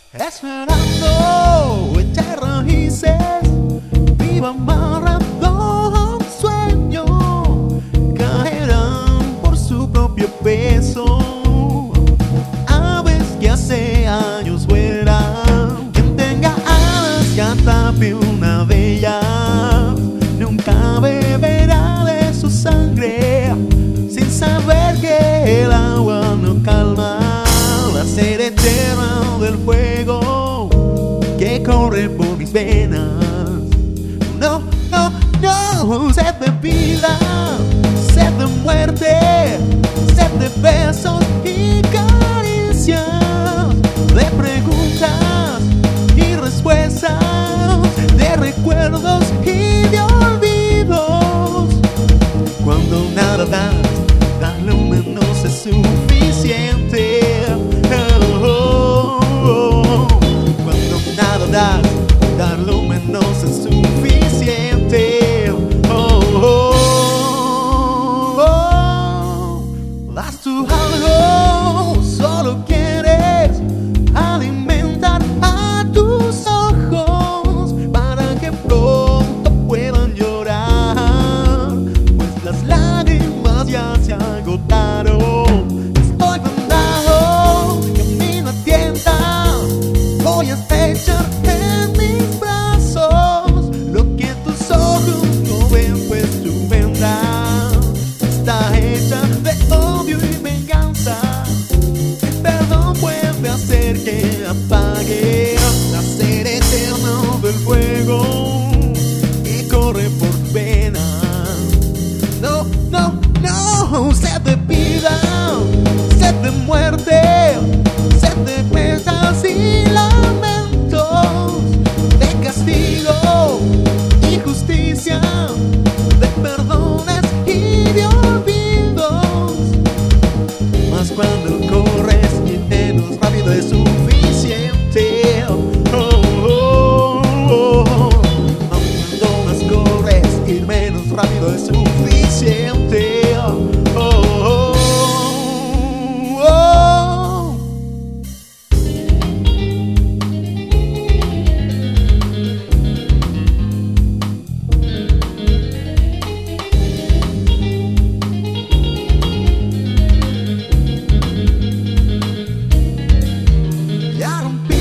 esperando echar raíces, viva amarrado a un sueño, caerán por su propio peso. Aves que hace años vuelan, quien tenga alas que atrape una de ellas, nunca beberá de su sangre, sin saber que el agua no calma la sed eterna del fuego que corre por mis venas. No, no, no, sed de vida, sed de muerte, sed de besos y caricias, de preguntas y respuestas, de recuerdos y de olvidos. Cuando nada da, dar lo menos es suficiente. Cuando nada da, dar lo menos es suficiente. Das tú algo, solo quieres alimentar a tus ojos para que pronto puedan llorar, pues las lágrimas ya se agotaron. Estoy vendado, camino a tientas, voy a estrechar en mis brazos lo que tus ojos no ven, pues tu vendrás. Está hecha de odio y venganza, el perdón puede hacer que apague la sed eterna del fuego que corre por tu vena. No, no, no, sed de vida, sed de muerte, sed de penas y lamentos, de castigo y justicia, de perdones y de olvidos. Mas cuando corres y menos rápido es suficiente. Cuando más corres y menos rápido es suficiente. Ya rompí